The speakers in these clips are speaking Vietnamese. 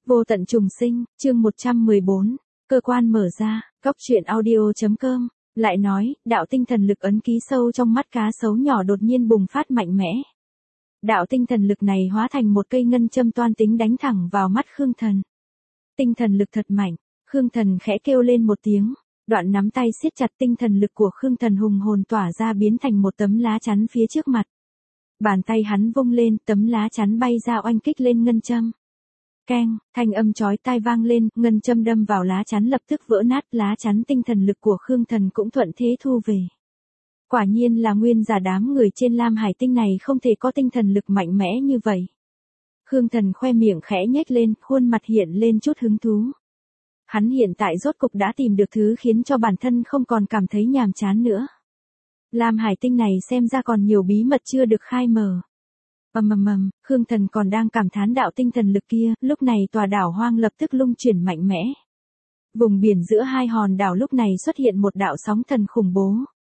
Vô tận trùng sinh, chương 114, cơ quan mở ra, góc truyện audio.com, lại nói, đạo tinh thần lực ấn ký sâu trong mắt cá sấu nhỏ đột nhiên bùng phát mạnh mẽ. Đạo tinh thần lực này hóa thành một cây ngân châm toan tính đánh thẳng vào mắt Khương Thần. Tinh thần lực thật mạnh, Khương Thần khẽ kêu lên một tiếng, đoạn nắm tay siết chặt tinh thần lực của Khương Thần hùng hồn tỏa ra biến thành một tấm lá chắn phía trước mặt. Bàn tay hắn vung lên, tấm lá chắn bay ra oanh kích lên ngân châm. Keng, thanh âm chói tai vang lên, ngân châm đâm vào lá chắn lập tức vỡ nát, lá chắn tinh thần lực của Khương Thần cũng thuận thế thu về. Quả nhiên là nguyên giả đám người trên Lam Hải Tinh này không thể có tinh thần lực mạnh mẽ như vậy. Khương Thần khoe miệng khẽ nhếch lên, khuôn mặt hiện lên chút hứng thú. Hắn hiện tại rốt cục đã tìm được thứ khiến cho bản thân không còn cảm thấy nhàm chán nữa. Lam Hải Tinh này xem ra còn nhiều bí mật chưa được khai mở. Khương Thần còn đang cảm thán đạo tinh thần lực kia, lúc này tòa đảo hoang lập tức lung chuyển mạnh mẽ. Vùng biển giữa hai hòn đảo lúc này xuất hiện một đạo sóng thần khủng bố.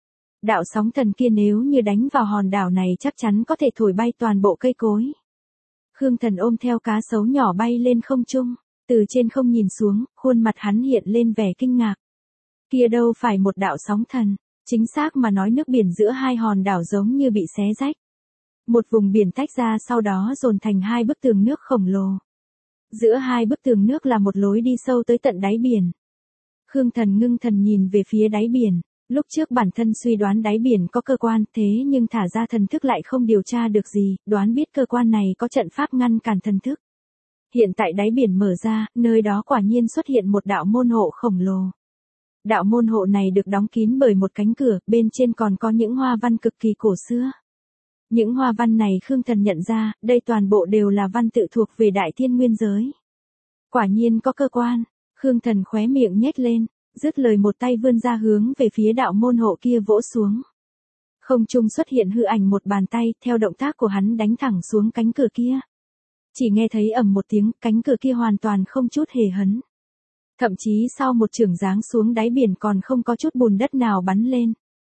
Đạo sóng thần kia nếu như đánh vào hòn đảo này chắc chắn có thể thổi bay toàn bộ cây cối. Khương Thần ôm theo cá sấu nhỏ bay lên không trung, từ trên không nhìn xuống, khuôn mặt hắn hiện lên vẻ kinh ngạc. Kia đâu phải một đạo sóng thần, chính xác mà nói nước biển giữa hai hòn đảo giống như bị xé rách. Một vùng biển tách ra sau đó dồn thành hai bức tường nước khổng lồ. Giữa hai bức tường nước là một lối đi sâu tới tận đáy biển. Khương Thần ngưng thần nhìn về phía đáy biển, lúc trước bản thân suy đoán đáy biển có cơ quan, thế nhưng thả ra thần thức lại không điều tra được gì, đoán biết cơ quan này có trận pháp ngăn cản thần thức. Hiện tại đáy biển mở ra, nơi đó quả nhiên xuất hiện một đạo môn hộ khổng lồ. Đạo môn hộ này được đóng kín bởi một cánh cửa, bên trên còn có những hoa văn cực kỳ cổ xưa. Những hoa văn này Khương Thần nhận ra, đây toàn bộ đều là văn tự thuộc về Đại Thiên Nguyên giới. Quả nhiên có cơ quan, Khương Thần khóe miệng nhếch lên, dứt lời một tay vươn ra hướng về phía đạo môn hộ kia vỗ xuống. Không trung xuất hiện hư ảnh một bàn tay, theo động tác của hắn đánh thẳng xuống cánh cửa kia. Chỉ nghe thấy ầm một tiếng, cánh cửa kia hoàn toàn không chút hề hấn. Thậm chí sau một chưởng giáng xuống đáy biển còn không có chút bùn đất nào bắn lên.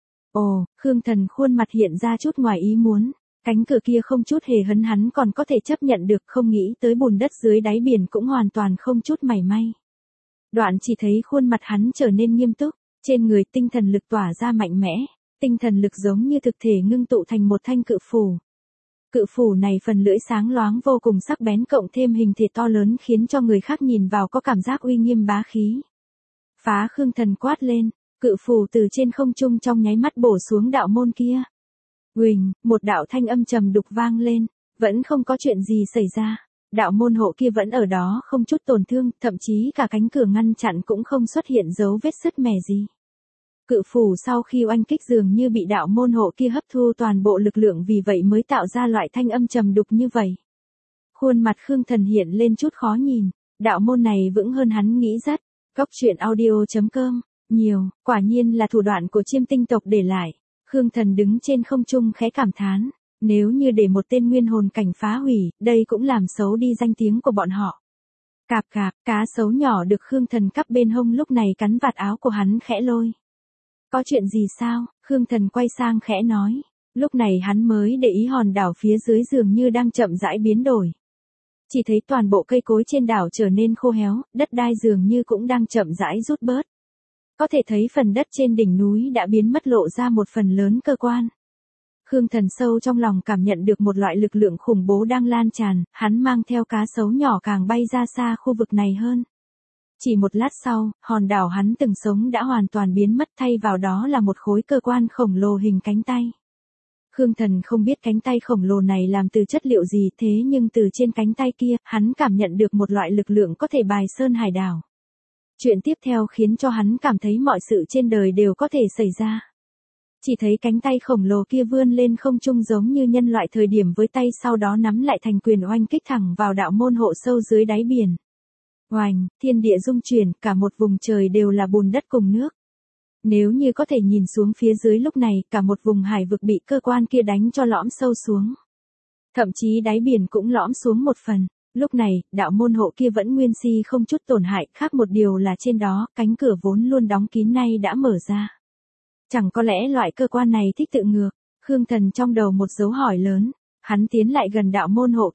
Ồ, Khương Thần khuôn mặt hiện ra chút ngoài ý muốn, cánh cửa kia không chút hề hấn hắn còn có thể chấp nhận được, không nghĩ tới bùn đất dưới đáy biển cũng hoàn toàn không chút mảy may. Đoạn chỉ thấy khuôn mặt hắn trở nên nghiêm túc, trên người tinh thần lực tỏa ra mạnh mẽ, tinh thần lực giống như thực thể ngưng tụ thành một thanh cự phủ. Cự phủ này phần lưỡi sáng loáng vô cùng sắc bén cộng thêm hình thể to lớn khiến cho người khác nhìn vào có cảm giác uy nghiêm bá khí. Phá! Khương Thần quát lên, cự phủ từ trên không trung trong nháy mắt bổ xuống đạo môn kia. Uỳnh, một đạo thanh âm trầm đục vang lên, vẫn không có chuyện gì xảy ra. Đạo môn hộ kia vẫn ở đó không chút tổn thương, thậm chí cả cánh cửa ngăn chặn cũng không xuất hiện dấu vết sứt mẻ gì. Cự phủ sau khi oanh kích dường như bị đạo môn hộ kia hấp thu toàn bộ lực lượng vì vậy mới tạo ra loại thanh âm trầm đục như vậy. Khuôn mặt Khương Thần hiện lên chút khó nhìn, đạo môn này vững hơn hắn nghĩ rất. Góc truyện audio.com, nhiều, quả nhiên là thủ đoạn của Chiêm Tinh tộc để lại. Khương Thần đứng trên không trung khẽ cảm thán, nếu như để một tên nguyên hồn cảnh phá hủy, đây cũng làm xấu đi danh tiếng của bọn họ. Cạp cạp, cá sấu nhỏ được Khương Thần cắp bên hông lúc này cắn vạt áo của hắn khẽ lôi. Có chuyện gì sao? Khương Thần quay sang khẽ nói. Lúc này hắn mới để ý hòn đảo phía dưới dường như đang chậm rãi biến đổi. Chỉ thấy toàn bộ cây cối trên đảo trở nên khô héo, đất đai dường như cũng đang chậm rãi rút bớt. Có thể thấy phần đất trên đỉnh núi đã biến mất lộ ra một phần lớn cơ quan. Khương Thần sâu trong lòng cảm nhận được một loại lực lượng khủng bố đang lan tràn, hắn mang theo cá sấu nhỏ càng bay ra xa khu vực này hơn. Chỉ một lát sau, hòn đảo hắn từng sống đã hoàn toàn biến mất thay vào đó là một khối cơ quan khổng lồ hình cánh tay. Khương Thần không biết cánh tay khổng lồ này làm từ chất liệu gì thế nhưng từ trên cánh tay kia, hắn cảm nhận được một loại lực lượng có thể bài sơn hải đảo. Chuyện tiếp theo khiến cho hắn cảm thấy mọi sự trên đời đều có thể xảy ra. Chỉ thấy cánh tay khổng lồ kia vươn lên không trung giống như nhân loại thời điểm với tay sau đó nắm lại thành quyền oanh kích thẳng vào đạo môn hộ sâu dưới đáy biển. Oanh, thiên địa rung chuyển, cả một vùng trời đều là bùn đất cùng nước. Nếu như có thể nhìn xuống phía dưới lúc này, cả một vùng hải vực bị cơ quan kia đánh cho lõm sâu xuống. Thậm chí đáy biển cũng lõm xuống một phần. Lúc này, đạo môn hộ kia vẫn nguyên si không chút tổn hại, khác một điều là trên đó, cánh cửa vốn luôn đóng kín nay đã mở ra. Chẳng có lẽ loại cơ quan này thích tự ngược? Khương Thần trong đầu một dấu hỏi lớn, hắn tiến lại gần đạo môn hộ kia,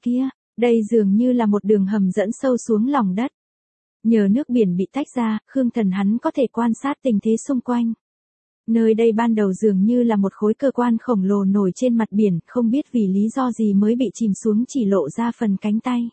Đây dường như là một đường hầm dẫn sâu xuống lòng đất. Nhờ nước biển bị tách ra, Khương Thần hắn có thể quan sát tình thế xung quanh. Nơi đây ban đầu dường như là một khối cơ quan khổng lồ nổi trên mặt biển, không biết vì lý do gì mới bị chìm xuống, chỉ lộ ra phần cánh tay.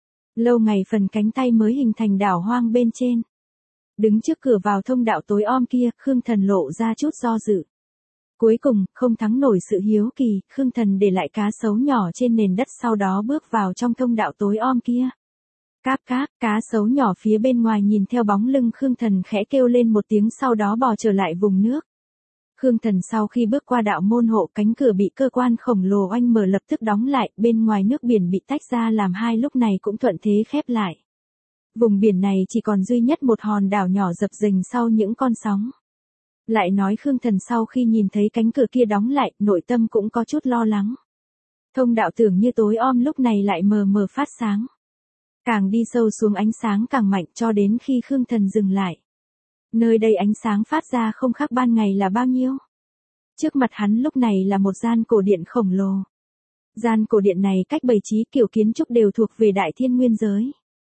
Lâu ngày phần cánh tay mới hình thành đảo hoang bên trên. Đứng trước cửa vào thông đạo tối om kia, Khương Thần lộ ra chút do dự. Cuối cùng, không thắng nổi sự hiếu kỳ, Khương Thần để lại cá sấu nhỏ trên nền đất, sau đó bước vào trong thông đạo tối om kia. Cáp cáp, cá sấu nhỏ phía bên ngoài nhìn theo bóng lưng Khương Thần khẽ kêu lên một tiếng, sau đó bò trở lại vùng nước. Khương Thần sau khi bước qua đạo môn hộ, cánh cửa bị cơ quan khổng lồ oanh mở lập tức đóng lại, bên ngoài nước biển bị tách ra làm hai, lúc này cũng thuận thế khép lại. Vùng biển này chỉ còn duy nhất một hòn đảo nhỏ dập dềnh sau những con sóng. Lại nói Khương Thần sau khi nhìn thấy cánh cửa kia đóng lại, nội tâm cũng có chút lo lắng. Thông đạo tưởng như tối om lúc này lại mờ mờ phát sáng. Càng đi sâu xuống ánh sáng càng mạnh, cho đến khi Khương Thần dừng lại. Nơi đây ánh sáng phát ra không khác ban ngày là bao nhiêu. Trước mặt hắn lúc này là một gian cổ điện khổng lồ. Gian cổ điện này cách bày trí kiểu kiến trúc đều thuộc về Đại Thiên Nguyên giới.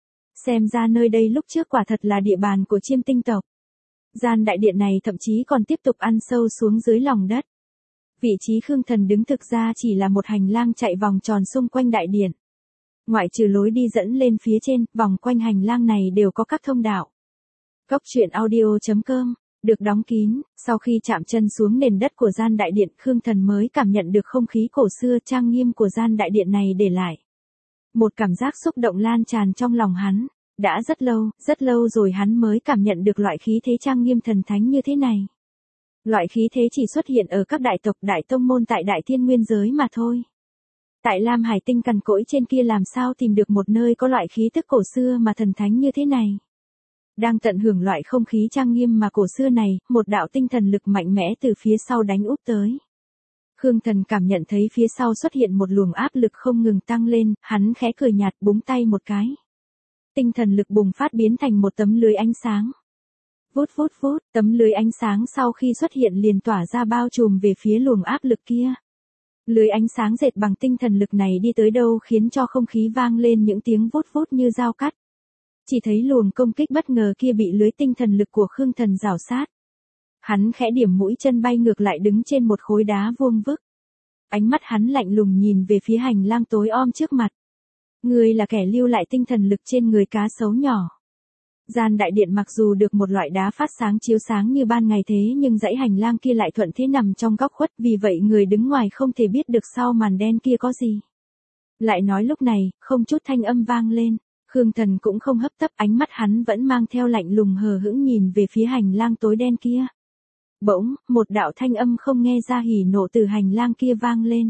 Xem ra nơi đây lúc trước quả thật là địa bàn của Chiêm Tinh tộc. Gian đại điện này thậm chí còn tiếp tục ăn sâu xuống dưới lòng đất. Vị trí Khương Thần đứng thực ra chỉ là một hành lang chạy vòng tròn xung quanh đại điện. Ngoại trừ lối đi dẫn lên phía trên, vòng quanh hành lang này đều có các thông đạo. Cốc truyện audio.com, được đóng kín, sau khi chạm chân xuống nền đất của gian đại điện, Khương Thần mới cảm nhận được không khí cổ xưa trang nghiêm của gian đại điện này để lại. Một cảm giác xúc động lan tràn trong lòng hắn, đã rất lâu rồi hắn mới cảm nhận được loại khí thế trang nghiêm thần thánh như thế này. Loại khí thế chỉ xuất hiện ở các đại tộc đại tông môn tại Đại Thiên Nguyên giới mà thôi. Tại Lam Hải tinh cằn cỗi trên kia làm sao tìm được một nơi có loại khí tức cổ xưa mà thần thánh như thế này. Đang tận hưởng loại không khí trang nghiêm mà cổ xưa này, một đạo tinh thần lực mạnh mẽ từ phía sau đánh úp tới. Khương Thần cảm nhận thấy phía sau xuất hiện một luồng áp lực không ngừng tăng lên, hắn khẽ cười nhạt búng tay một cái. Tinh thần lực bùng phát biến thành một tấm lưới ánh sáng. Vút vút vút, tấm lưới ánh sáng sau khi xuất hiện liền tỏa ra bao trùm về phía luồng áp lực kia. Lưới ánh sáng dệt bằng tinh thần lực này đi tới đâu khiến cho không khí vang lên những tiếng vút vút như dao cắt. Chỉ thấy luồng công kích bất ngờ kia bị lưới tinh thần lực của Khương Thần rào sát. Hắn khẽ điểm mũi chân bay ngược lại đứng trên một khối đá vuông vức. Ánh mắt hắn lạnh lùng nhìn về phía hành lang tối om trước mặt. Ngươi là kẻ lưu lại tinh thần lực trên người cá sấu nhỏ. Gian đại điện mặc dù được một loại đá phát sáng chiếu sáng như ban ngày thế nhưng dãy hành lang kia lại thuận thế nằm trong góc khuất, vì vậy người đứng ngoài không thể biết được sau màn đen kia có gì. Lại nói lúc này, không chút thanh âm vang lên, Khương Thần cũng không hấp tấp, ánh mắt hắn vẫn mang theo lạnh lùng hờ hững nhìn về phía hành lang tối đen kia. Bỗng, một đạo thanh âm không nghe ra hỉ nộ từ hành lang kia vang lên.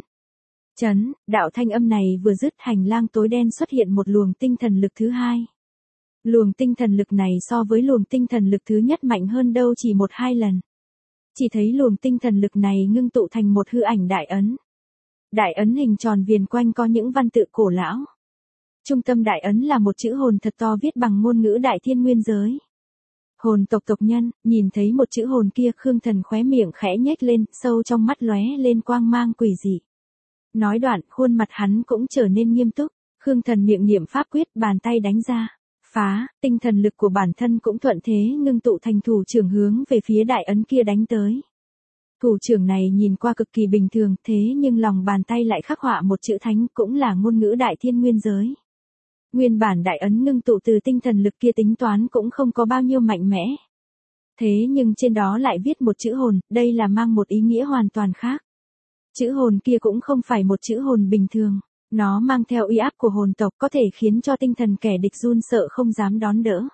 Chấn, đạo thanh âm này vừa dứt, hành lang tối đen xuất hiện một luồng tinh thần lực thứ hai. Luồng tinh thần lực này so với luồng tinh thần lực thứ nhất mạnh hơn đâu chỉ 1-2 lần. Chỉ thấy luồng tinh thần lực này ngưng tụ thành một hư ảnh đại ấn. Đại ấn hình tròn viền quanh có những văn tự cổ lão. Trung tâm đại ấn là một chữ hồn thật to viết bằng ngôn ngữ Đại Thiên Nguyên giới. Hồn tộc tộc nhân, nhìn thấy một chữ hồn kia, Khương Thần khóe miệng khẽ nhếch lên, sâu trong mắt lóe lên quang mang quỷ dị. Nói đoạn, khuôn mặt hắn cũng trở nên nghiêm túc, Khương Thần miệng niệm pháp quyết, bàn tay đánh ra. Phá, tinh thần lực của bản thân cũng thuận thế ngưng tụ thành thủ trưởng hướng về phía đại ấn kia đánh tới. Thủ trưởng này nhìn qua cực kỳ bình thường, thế nhưng lòng bàn tay lại khắc họa một chữ thánh, cũng là ngôn ngữ Đại Thiên Nguyên giới. Nguyên bản đại ấn ngưng tụ từ tinh thần lực kia tính toán cũng không có bao nhiêu mạnh mẽ. Thế nhưng trên đó lại viết một chữ hồn, đây là mang một ý nghĩa hoàn toàn khác. Chữ hồn kia cũng không phải một chữ hồn bình thường. Nó mang theo uy áp của hồn tộc, có thể khiến cho tinh thần kẻ địch run sợ không dám đón đỡ.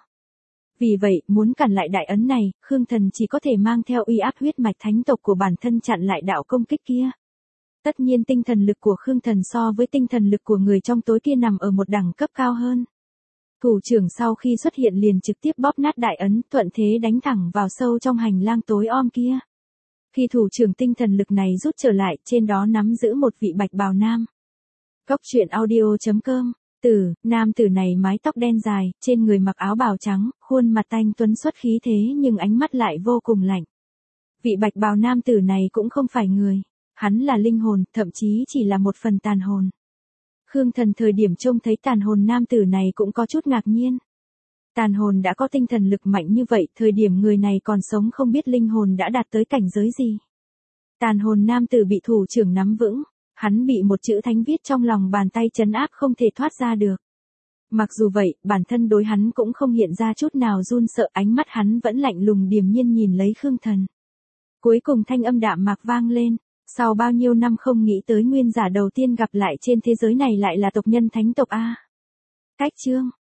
Vì vậy, muốn cản lại đại ấn này, Khương Thần chỉ có thể mang theo uy áp huyết mạch thánh tộc của bản thân chặn lại đạo công kích kia. Tất nhiên tinh thần lực của Khương Thần so với tinh thần lực của người trong tối kia nằm ở một đẳng cấp cao hơn. Thủ trưởng sau khi xuất hiện liền trực tiếp bóp nát đại ấn, thuận thế đánh thẳng vào sâu trong hành lang tối om kia. Khi thủ trưởng tinh thần lực này rút trở lại, trên đó nắm giữ một vị bạch bào nam. Cốc truyện audio.com, nam tử này mái tóc đen dài, trên người mặc áo bào trắng, khuôn mặt anh tuấn xuất khí thế nhưng ánh mắt lại vô cùng lạnh. Vị bạch bào nam tử này cũng không phải người, hắn là linh hồn, thậm chí chỉ là một phần tàn hồn. Khương Thần thời điểm trông thấy tàn hồn nam tử này cũng có chút ngạc nhiên. Tàn hồn đã có tinh thần lực mạnh như vậy, thời điểm người này còn sống không biết linh hồn đã đạt tới cảnh giới gì. Tàn hồn nam tử bị thủ trưởng nắm vững, hắn bị một chữ thánh viết trong lòng bàn tay trấn áp không thể thoát ra được. Mặc dù vậy, bản thân đối hắn cũng không hiện ra chút nào run sợ, ánh mắt hắn vẫn lạnh lùng điềm nhiên nhìn lấy Khương Thần. Cuối cùng thanh âm đạm mạc vang lên, sau bao nhiêu năm không nghĩ tới nguyên giả đầu tiên gặp lại trên thế giới này lại là tộc nhân thánh tộc A. Cách chương